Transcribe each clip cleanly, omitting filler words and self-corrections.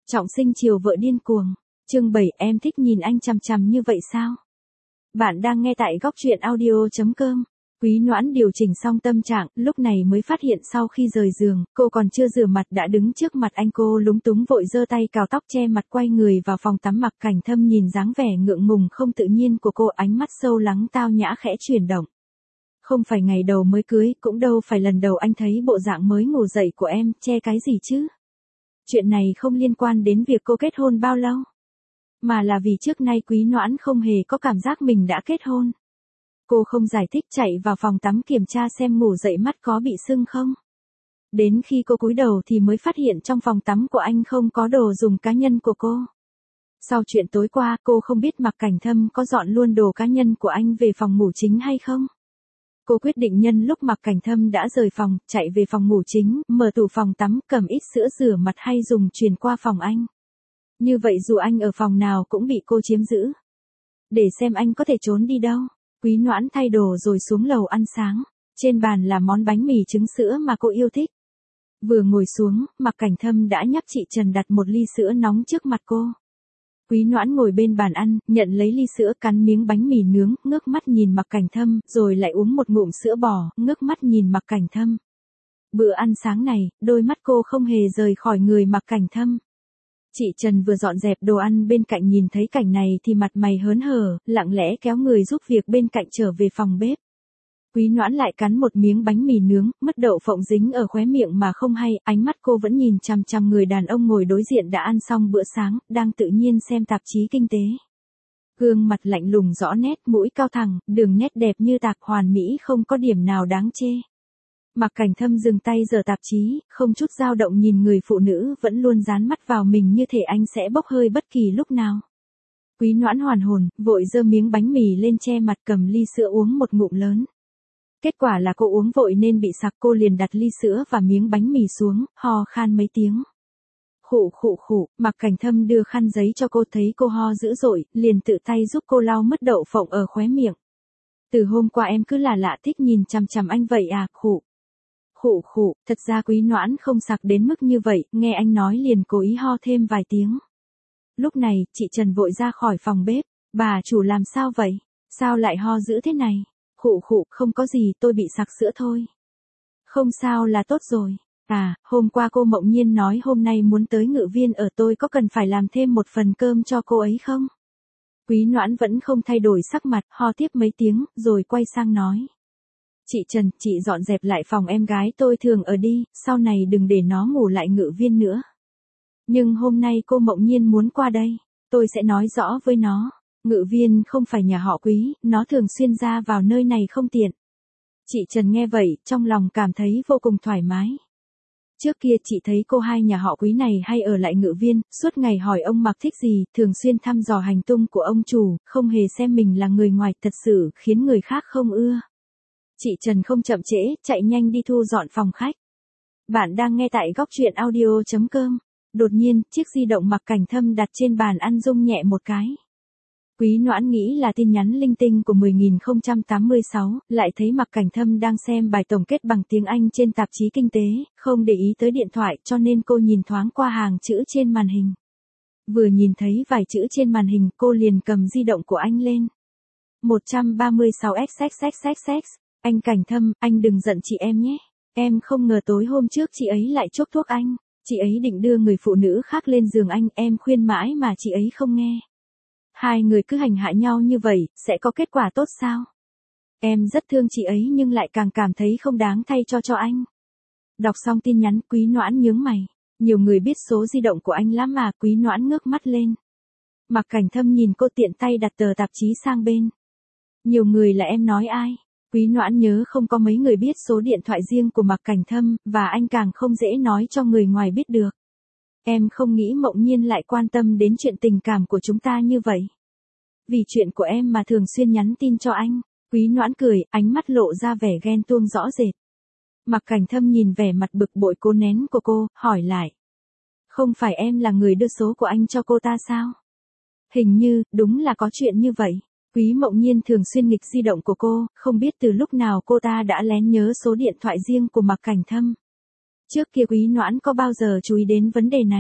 Trọng sinh chiều vợ điên cuồng. Chương 7, em thích nhìn anh chằm chằm như vậy sao? Bạn đang nghe tại góc truyện audio.com. Quý Noãn điều chỉnh xong tâm trạng, lúc này mới phát hiện sau khi rời giường, cô còn chưa rửa mặt đã đứng trước mặt anh. Cô lúng túng vội giơ tay cào tóc che mặt quay người vào phòng tắm. Mặc Cảnh Thâm nhìn dáng vẻ ngượng ngùng không tự nhiên của cô, ánh mắt sâu lắng tao nhã khẽ chuyển động. Không phải ngày đầu mới cưới, cũng đâu phải lần đầu anh thấy bộ dạng mới ngủ dậy của em, che cái gì chứ? Chuyện này không liên quan đến việc cô kết hôn bao lâu, mà là vì trước nay Quý Noãn không hề có cảm giác mình đã kết hôn. Cô không giải thích, chạy vào phòng tắm kiểm tra xem ngủ dậy mắt có bị sưng không. Đến khi cô cúi đầu thì mới phát hiện trong phòng tắm của anh không có đồ dùng cá nhân của cô. Sau chuyện tối qua, cô không biết Mặc Cảnh Thâm có dọn luôn đồ cá nhân của anh về phòng ngủ chính hay không. Cô quyết định nhân lúc Mặc Cảnh Thâm đã rời phòng, chạy về phòng ngủ chính, mở tủ phòng tắm, cầm ít sữa rửa mặt hay dùng truyền qua phòng anh. Như vậy dù anh ở phòng nào cũng bị cô chiếm giữ. Để xem anh có thể trốn đi đâu. Quý Noãn thay đồ rồi xuống lầu ăn sáng. Trên bàn là món bánh mì trứng sữa mà cô yêu thích. Vừa ngồi xuống, Mặc Cảnh Thâm đã nhắc chị Trần đặt một ly sữa nóng trước mặt cô. Quý Noãn ngồi bên bàn ăn, nhận lấy ly sữa, cắn miếng bánh mì nướng, ngước mắt nhìn Mặc Cảnh Thâm, rồi lại uống một ngụm sữa bò, ngước mắt nhìn Mặc Cảnh Thâm. Bữa ăn sáng này, đôi mắt cô không hề rời khỏi người Mặc Cảnh Thâm. Chị Trần vừa dọn dẹp đồ ăn bên cạnh nhìn thấy cảnh này thì mặt mày hớn hở, lặng lẽ kéo người giúp việc bên cạnh trở về phòng bếp. Quý Noãn lại cắn một miếng bánh mì nướng, mứt đậu phộng dính ở khóe miệng mà không hay, ánh mắt cô vẫn nhìn chằm chằm người đàn ông ngồi đối diện đã ăn xong bữa sáng, đang tự nhiên xem tạp chí kinh tế. Gương mặt lạnh lùng rõ nét, mũi cao thẳng, đường nét đẹp như tạc, hoàn mỹ không có điểm nào đáng chê. Mặc Cảnh Thâm dừng tay giở tạp chí, không chút dao động nhìn người phụ nữ vẫn luôn dán mắt vào mình như thể anh sẽ bốc hơi bất kỳ lúc nào. Quý Noãn hoàn hồn, vội giơ miếng bánh mì lên che mặt, cầm ly sữa uống một ngụm lớn. Kết quả là cô uống vội nên bị sặc, cô liền đặt ly sữa và miếng bánh mì xuống, ho khan mấy tiếng. Khụ khụ khụ, Mặc Cảnh Thâm đưa khăn giấy cho cô, thấy cô ho dữ dội, liền tự tay giúp cô lau mứt đậu phộng ở khóe miệng. Từ hôm qua em cứ là lạ thích nhìn chằm chằm anh vậy à, khụ. Khụ khụ, thật ra Quý Noãn không sặc đến mức như vậy, nghe anh nói liền cố ý ho thêm vài tiếng. Lúc này, chị Trần vội ra khỏi phòng bếp, bà chủ làm sao vậy? Sao lại ho dữ thế này? Khụ khụ, không có gì, tôi bị sặc sữa thôi. Không sao là tốt rồi. À, hôm qua cô Mộng Nhiên nói hôm nay muốn tới Ngự Viên ở, tôi có cần phải làm thêm một phần cơm cho cô ấy không? Quý Noãn vẫn không thay đổi sắc mặt, ho tiếp mấy tiếng, rồi quay sang nói. Chị Trần, chị dọn dẹp lại phòng em gái tôi thường ở đi, sau này đừng để nó ngủ lại Ngự Viên nữa. Nhưng hôm nay cô Mộng Nhiên muốn qua đây, tôi sẽ nói rõ với nó. Ngự Viên không phải nhà họ Quý, nó thường xuyên ra vào nơi này không tiện. Chị Trần nghe vậy, trong lòng cảm thấy vô cùng thoải mái. Trước kia chị thấy cô hai nhà họ Quý này hay ở lại Ngự Viên, suốt ngày hỏi ông Mặc thích gì, thường xuyên thăm dò hành tung của ông chủ, không hề xem mình là người ngoài, thật sự khiến người khác không ưa. Chị Trần không chậm trễ, chạy nhanh đi thu dọn phòng khách. Bạn đang nghe tại góc truyện audio.com. Đột nhiên, chiếc di động Mặc Cảnh Thâm đặt trên bàn ăn rung nhẹ một cái. Quý Noãn nghĩ là tin nhắn linh tinh của 10.086, lại thấy Mặc Cảnh Thâm đang xem bài tổng kết bằng tiếng Anh trên tạp chí kinh tế, không để ý tới điện thoại cho nên cô nhìn thoáng qua hàng chữ trên màn hình. Vừa nhìn thấy vài chữ trên màn hình, cô liền cầm di động của anh lên. 136xxxxx. Anh Cảnh Thâm, anh đừng giận chị em nhé. Em không ngờ tối hôm trước chị ấy lại chốc thuốc anh. Chị ấy định đưa người phụ nữ khác lên giường anh, em khuyên mãi mà chị ấy không nghe. Hai người cứ hành hạ nhau như vậy, sẽ có kết quả tốt sao? Em rất thương chị ấy nhưng lại càng cảm thấy không đáng thay cho anh. Đọc xong tin nhắn, Quý Noãn nhướng mày. Nhiều người biết số di động của anh lắm mà. Quý Noãn ngước mắt lên. Mặc Cảnh Thâm nhìn cô, tiện tay đặt tờ tạp chí sang bên. Nhiều người là em nói ai? Quý Noãn nhớ không có mấy người biết số điện thoại riêng của Mặc Cảnh Thâm, và anh càng không dễ nói cho người ngoài biết được. Em không nghĩ Mộng Nhiên lại quan tâm đến chuyện tình cảm của chúng ta như vậy. Vì chuyện của em mà thường xuyên nhắn tin cho anh. Quý Noãn cười, ánh mắt lộ ra vẻ ghen tuông rõ rệt. Mặc Cảnh Thâm nhìn vẻ mặt bực bội cố nén của cô, hỏi lại. Không phải em là người đưa số của anh cho cô ta sao? Hình như, đúng là có chuyện như vậy. Quý Mộng Nhiên thường xuyên nghịch di động của cô, không biết từ lúc nào cô ta đã lén nhớ số điện thoại riêng của Mặc Cảnh Thâm. Trước kia Quý Noãn có bao giờ chú ý đến vấn đề này.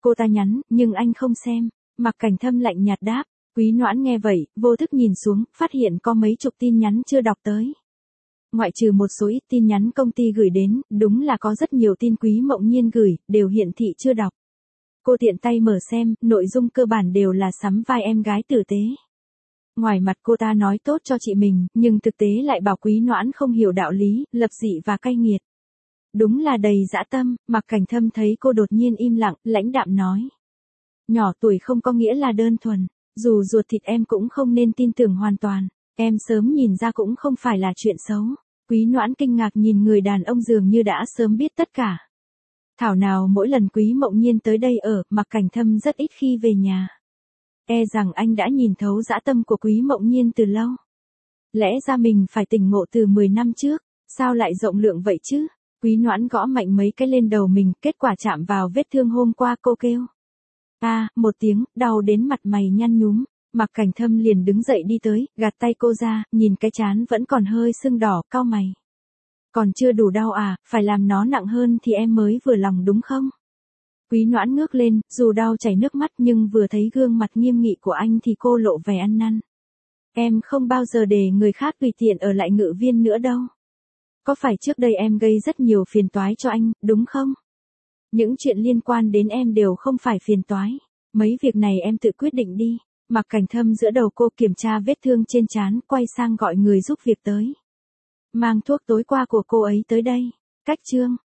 Cô ta nhắn, nhưng anh không xem. Mạc Cảnh Thâm lạnh nhạt đáp. Quý Noãn nghe vậy, vô thức nhìn xuống, phát hiện có mấy chục tin nhắn chưa đọc tới. Ngoại trừ một số ít tin nhắn công ty gửi đến, đúng là có rất nhiều tin Quý Mộng Nhiên gửi, đều hiển thị chưa đọc. Cô tiện tay mở xem, nội dung cơ bản đều là sắm vai em gái tử tế. Ngoài mặt cô ta nói tốt cho chị mình, nhưng thực tế lại bảo Quý Noãn không hiểu đạo lý, lập dị và cay nghiệt. Đúng là đầy dã tâm. Mạc Cảnh Thâm thấy cô đột nhiên im lặng, lãnh đạm nói. Nhỏ tuổi không có nghĩa là đơn thuần, dù ruột thịt em cũng không nên tin tưởng hoàn toàn, em sớm nhìn ra cũng không phải là chuyện xấu. Quý Noãn kinh ngạc nhìn người đàn ông dường như đã sớm biết tất cả. Thảo nào mỗi lần Quý Mộng Nhiên tới đây ở, Mạc Cảnh Thâm rất ít khi về nhà. E rằng anh đã nhìn thấu dã tâm của Quý Mộng Nhiên từ lâu. Lẽ ra mình phải tỉnh ngộ từ 10 năm trước, sao lại rộng lượng vậy chứ? Quý Noãn gõ mạnh mấy cái lên đầu mình, kết quả chạm vào vết thương hôm qua. Cô kêu. Một tiếng, đau đến mặt mày nhăn nhúm. Mạc Cảnh Thâm liền đứng dậy đi tới, gạt tay cô ra, nhìn cái trán vẫn còn hơi sưng đỏ, cau mày. Còn chưa đủ đau à, phải làm nó nặng hơn thì em mới vừa lòng đúng không? Quý Noãn ngước lên, dù đau chảy nước mắt nhưng vừa thấy gương mặt nghiêm nghị của anh thì cô lộ vẻ ăn năn. Em không bao giờ để người khác tùy tiện ở lại Ngự Viên nữa đâu. Có phải trước đây em gây rất nhiều phiền toái cho anh, đúng không? Những chuyện liên quan đến em đều không phải phiền toái. Mấy việc này em tự quyết định đi. Mạc Cảnh Thâm giữa đầu cô kiểm tra vết thương trên trán, quay sang gọi người giúp việc tới. Mang thuốc tối qua của cô ấy tới đây. Cách chương.